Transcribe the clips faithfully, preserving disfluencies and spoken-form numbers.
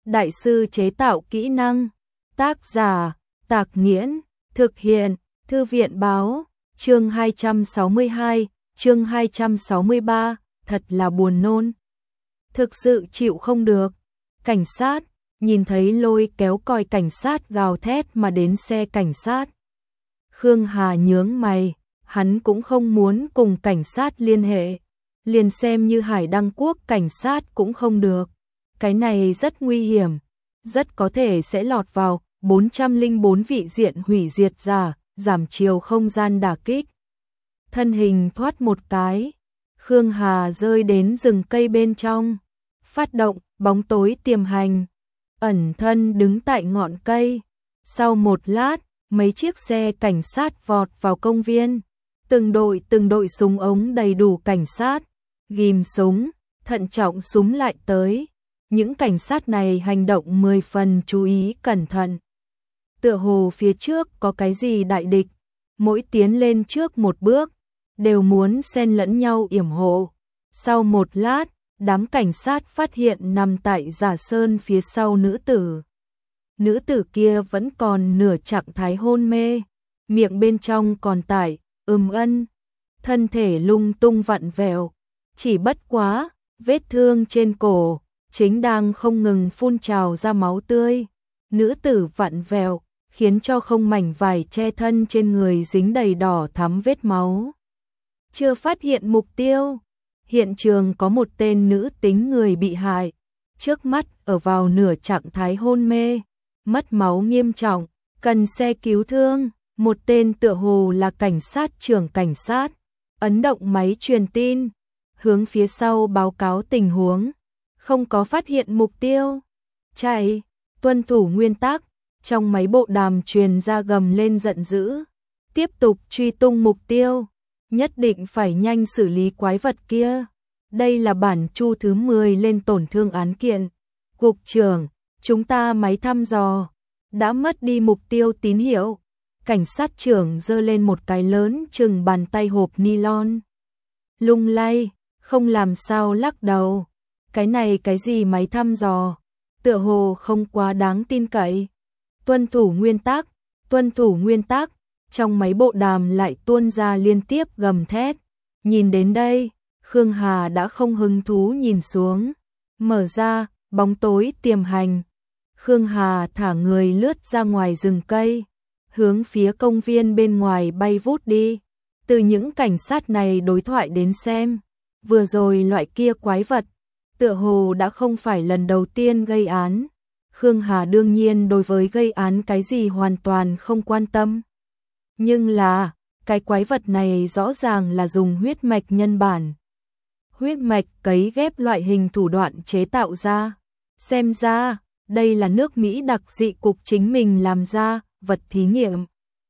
Đại sư chế tạo kỹ năng. Tác giả, Tạc Nghiễn. Thực hiện, Thư viện báo. Chương hai trăm sáu mươi hai, chương hai trăm sáu mươi ba, thật là buồn nôn. Thực sự chịu không được. Cảnh sát, nhìn thấy lôi kéo còi cảnh sát gào thét mà đến xe cảnh sát. Khương Hà nhướng mày, hắn cũng không muốn cùng cảnh sát liên hệ. Liền xem như Hải Đăng Quốc cảnh sát cũng không được. Cái này rất nguy hiểm, rất có thể sẽ lọt vào bốn trăm lẻ bốn vị diện hủy diệt giả, giảm chiều không gian đả kích. Thân hình thoát một cái, Khương Hà rơi đến rừng cây bên trong. Phát động, bóng tối tiềm hành. Ẩn thân đứng tại ngọn cây. Sau một lát, mấy chiếc xe cảnh sát vọt vào công viên. Từng đội từng đội súng ống đầy đủ cảnh sát. Ghim súng, thận trọng súng lại tới. Những cảnh sát này hành động mười phần chú ý cẩn thận. Tựa hồ phía trước có cái gì đại địch. Mỗi tiến lên trước một bước, đều muốn xen lẫn nhau yểm hộ. Sau một lát, đám cảnh sát phát hiện nằm tại Giả Sơn phía sau nữ tử. Nữ tử kia vẫn còn nửa trạng thái hôn mê, miệng bên trong còn tải, ừm ân, thân thể lung tung vặn vẹo, chỉ bất quá, vết thương trên cổ, chính đang không ngừng phun trào ra máu tươi. Nữ tử vặn vẹo, khiến cho không mảnh vải che thân trên người dính đầy đỏ thắm vết máu. Chưa phát hiện mục tiêu. Hiện trường có một tên nữ tính người bị hại, trước mắt ở vào nửa trạng thái hôn mê, mất máu nghiêm trọng, cần xe cứu thương. Một tên tựa hồ là cảnh sát trưởng cảnh sát, ấn động máy truyền tin, hướng phía sau báo cáo tình huống, không có phát hiện mục tiêu. Chạy, tuân thủ nguyên tắc, trong máy bộ đàm truyền ra gầm lên giận dữ, tiếp tục truy tung mục tiêu. Nhất định phải nhanh xử lý quái vật kia. Đây là bản chu thứ mười lên tổn thương án kiện. Cục trưởng, chúng ta máy thăm dò đã mất đi mục tiêu tín hiệu. Cảnh sát trưởng giơ lên một cái lớn chừng bàn tay hộp nylon. Lung lay, không làm sao lắc đầu. Cái này cái gì máy thăm dò? Tựa hồ không quá đáng tin cậy. Tuân thủ nguyên tắc, tuân thủ nguyên tắc. Trong máy bộ đàm lại tuôn ra liên tiếp gầm thét. Nhìn đến đây, Khương Hà đã không hứng thú nhìn xuống. Mở ra, bóng tối tiềm hành. Khương Hà thả người lướt ra ngoài rừng cây, hướng phía công viên bên ngoài bay vút đi. Từ những cảnh sát này đối thoại đến xem, vừa rồi loại kia quái vật, tựa hồ đã không phải lần đầu tiên gây án. Khương Hà đương nhiên đối với gây án cái gì hoàn toàn không quan tâm. Nhưng là, cái quái vật này rõ ràng là dùng huyết mạch nhân bản. Huyết mạch cấy ghép loại hình thủ đoạn chế tạo ra. Xem ra, đây là nước Mỹ đặc dị cục chính mình làm ra, vật thí nghiệm.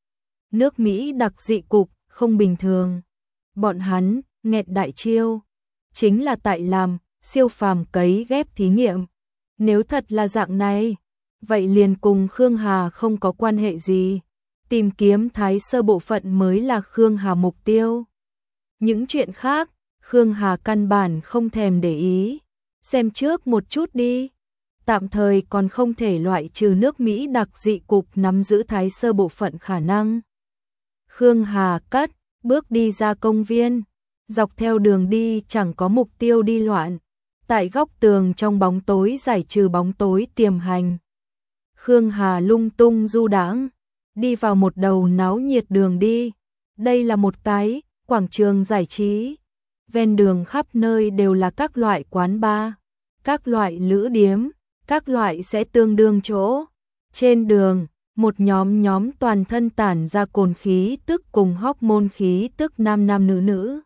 Nước Mỹ đặc dị cục, không bình thường. Bọn hắn, nghẹt đại chiêu. Chính là tại làm, siêu phàm cấy ghép thí nghiệm. Nếu thật là dạng này, vậy liền cùng Khương Hà không có quan hệ gì. Tìm kiếm Thái Sơ bộ phận mới là Khương Hà mục tiêu. Những chuyện khác, Khương Hà căn bản không thèm để ý. Xem trước một chút đi. Tạm thời còn không thể loại trừ nước Mỹ đặc dị cục nắm giữ Thái Sơ bộ phận khả năng. Khương Hà cất, bước đi ra công viên. Dọc theo đường đi chẳng có mục tiêu đi loạn. Tại góc tường trong bóng tối giải trừ bóng tối tiềm hành. Khương Hà lung tung du đãng, đi vào một đầu náo nhiệt đường đi. Đây là một cái quảng trường giải trí. Ven đường khắp nơi đều là các loại quán bar, các loại lữ điếm, các loại sẽ tương đương chỗ. Trên đường, một nhóm nhóm toàn thân tản ra cồn khí tức cùng hormone khí tức nam nam nữ nữ.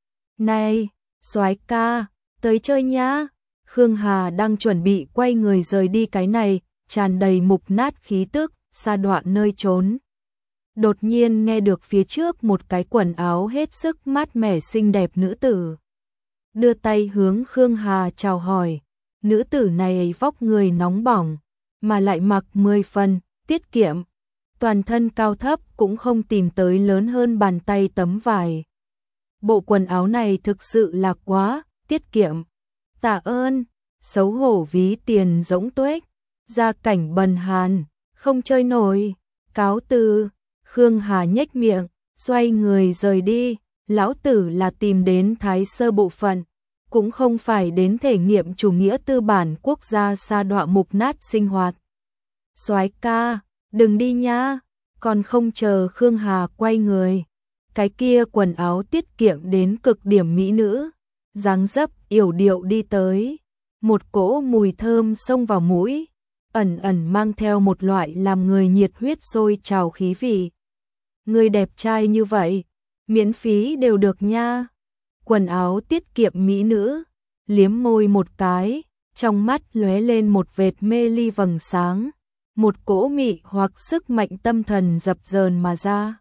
Này, soái ca, tới chơi nhá. Khương Hà đang chuẩn bị quay người rời đi cái này, tràn đầy mục nát khí tức, xa đoạn nơi trốn. Đột nhiên nghe được phía trước một cái quần áo hết sức mát mẻ xinh đẹp nữ tử. Đưa tay hướng Khương Hà chào hỏi. Nữ tử này vóc người nóng bỏng, mà lại mặc mười phần, tiết kiệm. Toàn thân cao thấp cũng không tìm tới lớn hơn bàn tay tấm vải. Bộ quần áo này thực sự là quá tiết kiệm. Tạ ơn, xấu hổ ví tiền rỗng tuếch. gia cảnh bần hàn, không chơi nổi, cáo từ. Khương Hà nhếch miệng, xoay người rời đi, lão tử là tìm đến Thái Sơ bộ phận, cũng không phải đến thể nghiệm chủ nghĩa tư bản quốc gia sa đọa mục nát sinh hoạt. Soái ca, đừng đi nha. Còn không chờ Khương Hà quay người, cái kia quần áo tiết kiệm đến cực điểm mỹ nữ, dáng dấp yểu điệu đi tới, một cỗ mùi thơm xông vào mũi, ẩn ẩn mang theo một loại làm người nhiệt huyết sôi trào khí vị. Người đẹp trai như vậy, miễn phí đều được nha. Quần áo tiết kiệm mỹ nữ, liếm môi một cái, trong mắt lóe lên một vệt mê ly vầng sáng, một cỗ mị hoặc sức mạnh tâm thần dập dờn mà ra.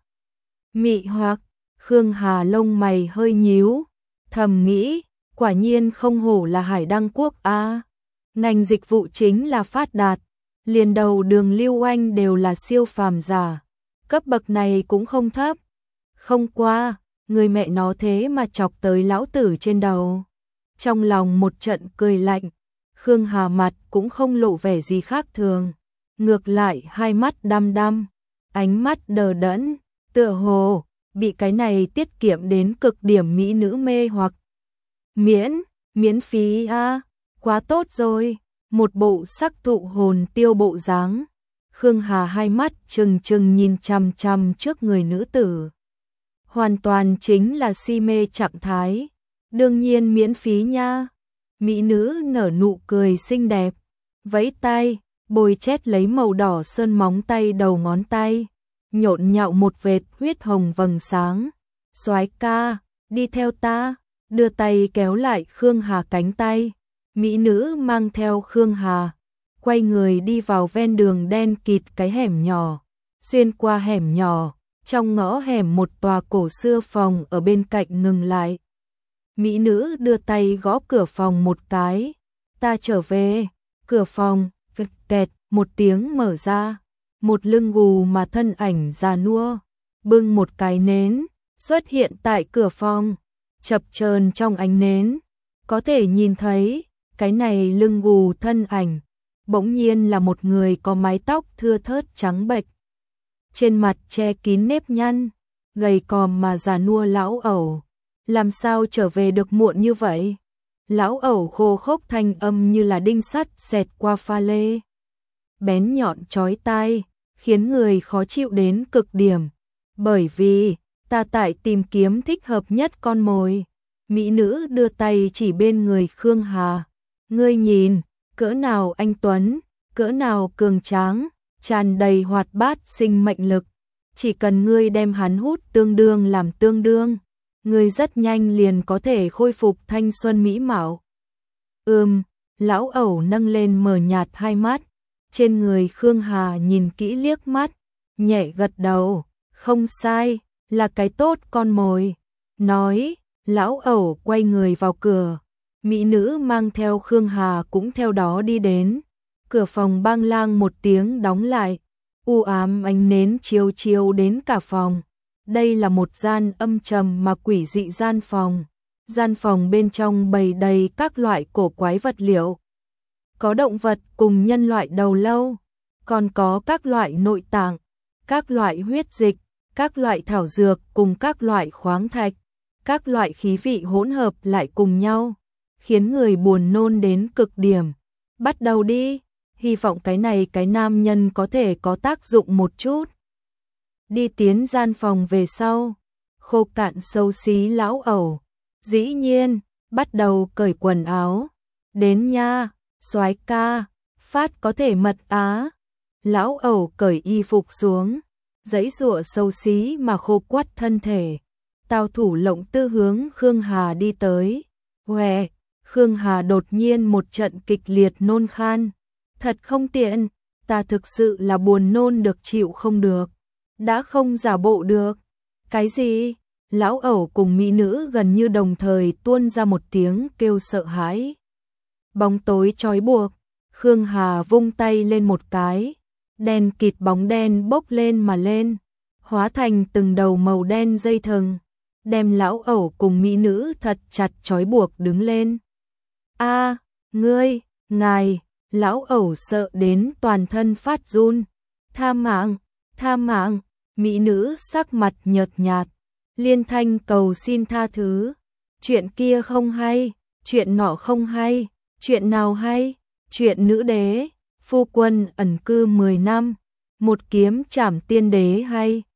Mị hoặc, Khương Hà lông mày hơi nhíu, thầm nghĩ, quả nhiên không hổ là Hải Đăng Quốc a. Ngành dịch vụ chính là phát đạt, liền đầu đường lưu oanh đều là siêu phàm giả, cấp bậc này cũng không thấp. Không qua, người mẹ nó thế mà chọc tới lão tử trên đầu. Trong lòng một trận cười lạnh, Khương Hà mặt cũng không lộ vẻ gì khác thường, ngược lại hai mắt đăm đăm, ánh mắt đờ đẫn, tựa hồ bị cái này tiết kiệm đến cực điểm mỹ nữ mê hoặc. Miễn, miễn phí a, à, quá tốt rồi, một bộ sắc thụ hồn tiêu bộ dáng. Khương Hà hai mắt trừng trừng nhìn chằm chằm trước người nữ tử. Hoàn toàn chính là si mê trạng thái. Đương nhiên miễn phí nha. Mỹ nữ nở nụ cười xinh đẹp, vẫy tay, bôi chét lấy màu đỏ sơn móng tay đầu ngón tay, nhộn nhạo một vệt huyết hồng vầng sáng. Soái ca, đi theo ta, đưa tay kéo lại Khương Hà cánh tay. Mỹ nữ mang theo Khương Hà, quay người đi vào ven đường đen kịt cái hẻm nhỏ. Xuyên qua hẻm nhỏ, trong ngõ hẻm một tòa cổ xưa phòng ở bên cạnh ngừng lại. Mỹ nữ đưa tay gõ cửa phòng một cái. Ta trở về. Cửa phòng, kẹt kẹt, một tiếng mở ra. Một lưng gù mà thân ảnh già nua, bưng một cái nến, xuất hiện tại cửa phòng. Chập chờn trong ánh nến, có thể nhìn thấy, cái này lưng gù thân ảnh, bỗng nhiên là một người có mái tóc thưa thớt trắng bệch. Trên mặt che kín nếp nhăn, gầy còm mà già nua lão ẩu. Làm sao trở về được muộn như vậy? Lão ẩu khô khốc thanh âm như là đinh sắt xẹt qua pha lê. Bén nhọn chói tai, khiến người khó chịu đến cực điểm. Bởi vì, ta tại tìm kiếm thích hợp nhất con mồi. Mỹ nữ đưa tay chỉ bên người Khương Hà. Ngươi nhìn, cỡ nào anh tuấn, cỡ nào cường tráng, tràn đầy hoạt bát sinh mệnh lực. Chỉ cần ngươi đem hắn hút tương đương làm tương đương, ngươi rất nhanh liền có thể khôi phục thanh xuân mỹ mạo. Ừm, lão ẩu nâng lên mờ nhạt hai mắt, trên người Khương Hà nhìn kỹ liếc mắt, nhẹ gật đầu, không sai, là cái tốt con mồi. Nói, lão ẩu quay người vào cửa, mỹ nữ mang theo Khương Hà cũng theo đó đi đến. Cửa phòng bang lang một tiếng đóng lại, u ám ánh nến chiếu chiếu đến cả phòng. Đây là một gian âm trầm mà quỷ dị gian phòng. Gian phòng bên trong bày đầy các loại cổ quái vật liệu. Có động vật cùng nhân loại đầu lâu, còn có các loại nội tạng, các loại huyết dịch, các loại thảo dược cùng các loại khoáng thạch, các loại khí vị hỗn hợp lại cùng nhau, khiến người buồn nôn đến cực điểm. Bắt đầu đi, hy vọng cái này cái nam nhân có thể có tác dụng một chút. Đi tiến gian phòng về sau, khô cạn xấu xí lão ẩu, dĩ nhiên, bắt đầu cởi quần áo. Đến nha, soái ca, phát có thể mật á. Lão ẩu cởi y phục xuống, giãy giụa xấu xí mà khô quắt thân thể. Tào thủ lộng tư hướng Khương Hà đi tới. Hòe, Khương Hà đột nhiên một trận kịch liệt nôn khan. Thật không tiện, ta thực sự là buồn nôn được chịu không được. Đã không giả bộ được. Cái gì? Lão ẩu cùng mỹ nữ gần như đồng thời tuôn ra một tiếng kêu sợ hãi. Bóng tối trói buộc, Khương Hà vung tay lên một cái, đen kịt bóng đen bốc lên mà lên, hóa thành từng đầu màu đen dây thừng, đem lão ẩu cùng mỹ nữ thật chặt trói buộc đứng lên. A, ngươi, ngài, Lão ẩu sợ đến toàn thân phát run. Tha mạng, tha mạng, mỹ nữ sắc mặt nhợt nhạt. Liên thanh cầu xin tha thứ. Chuyện kia không hay, chuyện nọ không hay, chuyện nào hay, chuyện nữ đế, phu quân ẩn cư mười năm, một kiếm trảm tiên đế hay.